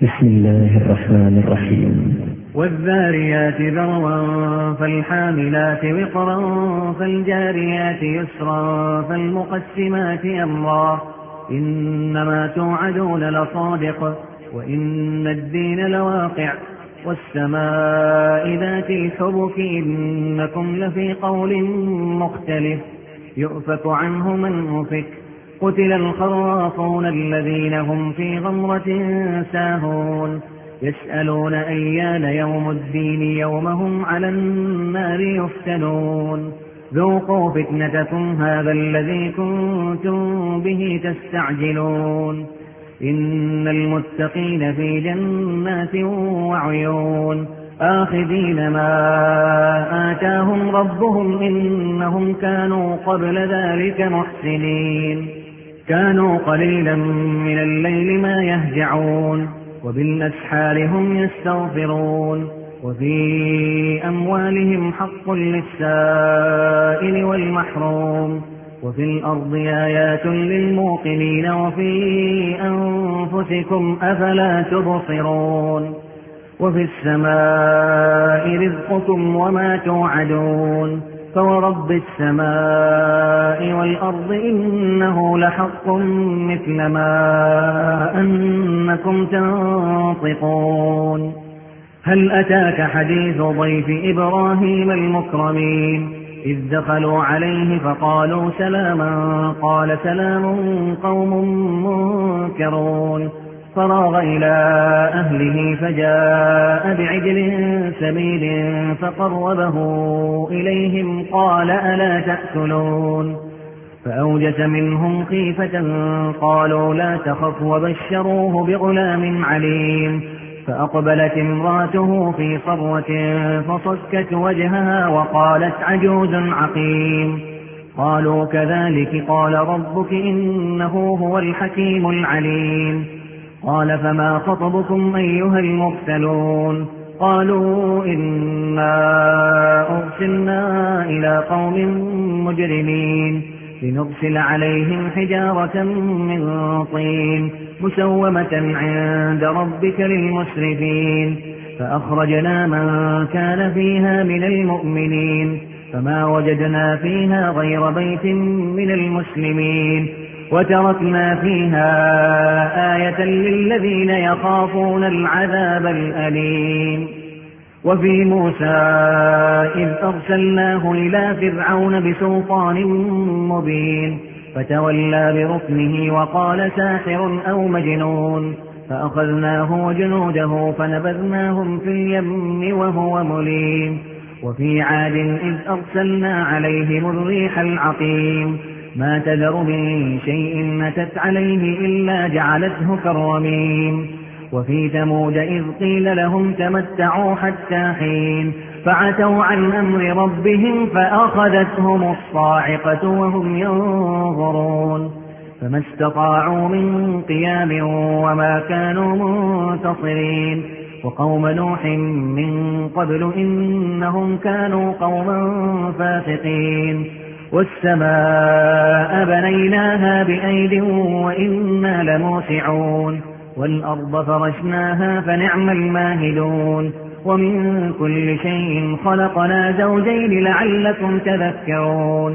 بسم الله الرحمن الرحيم. والذاريات ذروا فالحاملات وقرا فالجاريات يسرا فالمقسمات أمرا إنما توعدون لصادق وإن الدين لواقع والسماء ذات الحبك إنكم لفي قول مختلف يؤفك عنه من أفك قتل الخرافون الذين هم في غمرة ساهون يسألون أيان يوم الدين يوم هم على النار يفتنون ذوقوا فتنتكم هذا الذي كنتم به تستعجلون إن المتقين في جنات وعيون آخذين ما آتاهم ربهم إنهم كانوا قبل ذلك محسنين كانوا قليلا من الليل ما يهجعون وبالأسحار هم يستغفرون وفي أموالهم حق للسائل والمحروم وفي الأرض آيات للموقنين وفي أنفسكم أفلا تبصرون وفي السماء رزقكم وما توعدون فورب السماء والأرض إنه لحق مثل ما أنكم تنطقون هل أتاك حديث ضيف إبراهيم المكرمين إذ دخلوا عليه فقالوا سلاما قال سلام قوم منكرون فراغ إلى أهله فجاء بعجل سمين فقربه إليهم قال ألا تأكلون فأوجس منهم خيفة قالوا لا تخف وبشروه بغلام عليم فأقبلت امراته في صرة فصكت وجهها وقالت عجوز عقيم قالوا كذلك قال ربك إنه هو الحكيم العليم قال فما خطبكم أيها المرسلون قالوا إنا أرسلنا إلى قوم مجرمين لنرسل عليهم حجارة من طين مسومة عند ربك للمسرفين فأخرجنا من كان فيها من المؤمنين فما وجدنا فيها غير بيت من المسلمين وتركنا فيها آية للذين يخافون العذاب الأليم وفي موسى إذ أرسلناه إلى فرعون بسلطان مبين فتولى بركنه وقال ساحر أو مجنون فأخذناه وجنوده فنبذناهم في اليم وهو مليم وفي عاد إذ أرسلنا عليهم الريح العقيم ما تذر من شيء نتت عليه إلا جعلته كالرميم وفي ثمود إذ قيل لهم تمتعوا حتى حين فعتوا عن أمر ربهم فأخذتهم الصاعقة وهم ينظرون فما استطاعوا من قيام وما كانوا منتصرين وقوم نوح من قبل إنهم كانوا قوما فاسقين والسماء بنيناها بأيد وإنا لموسعون والأرض فرشناها فنعم الماهدون ومن كل شيء خلقنا زوجين لعلكم تذكرون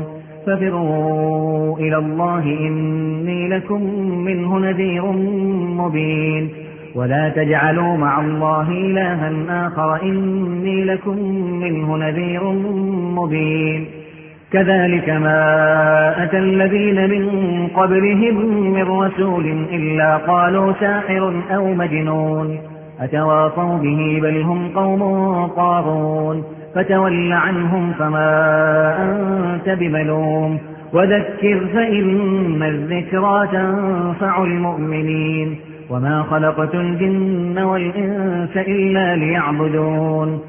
ففروا إلى الله إني لكم منه نذير مبين ولا تجعلوا مع الله إلها آخر إني لكم منه نذير مبين كذلك ما أتى الذين من قبلهم من رسول إلا قالوا ساحر أو مجنون أتواصوا به بل هم قوم طاغون فتول عنهم فما أنت بملوم وذكر فإن الذكرى تنفع المؤمنين وما خلقت الجن والإنس إلا ليعبدون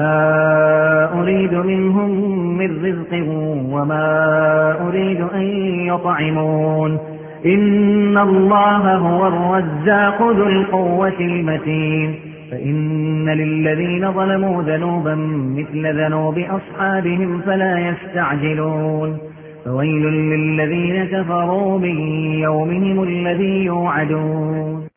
ما أريد منهم من رزق وما أريد أن يطعمون إن الله هو الرزاق ذو القوة المتين فإن للذين ظلموا ذنوبا مثل ذنوب أصحابهم فلا يستعجلون فويل للذين كفروا من يومهم الذي يوعدون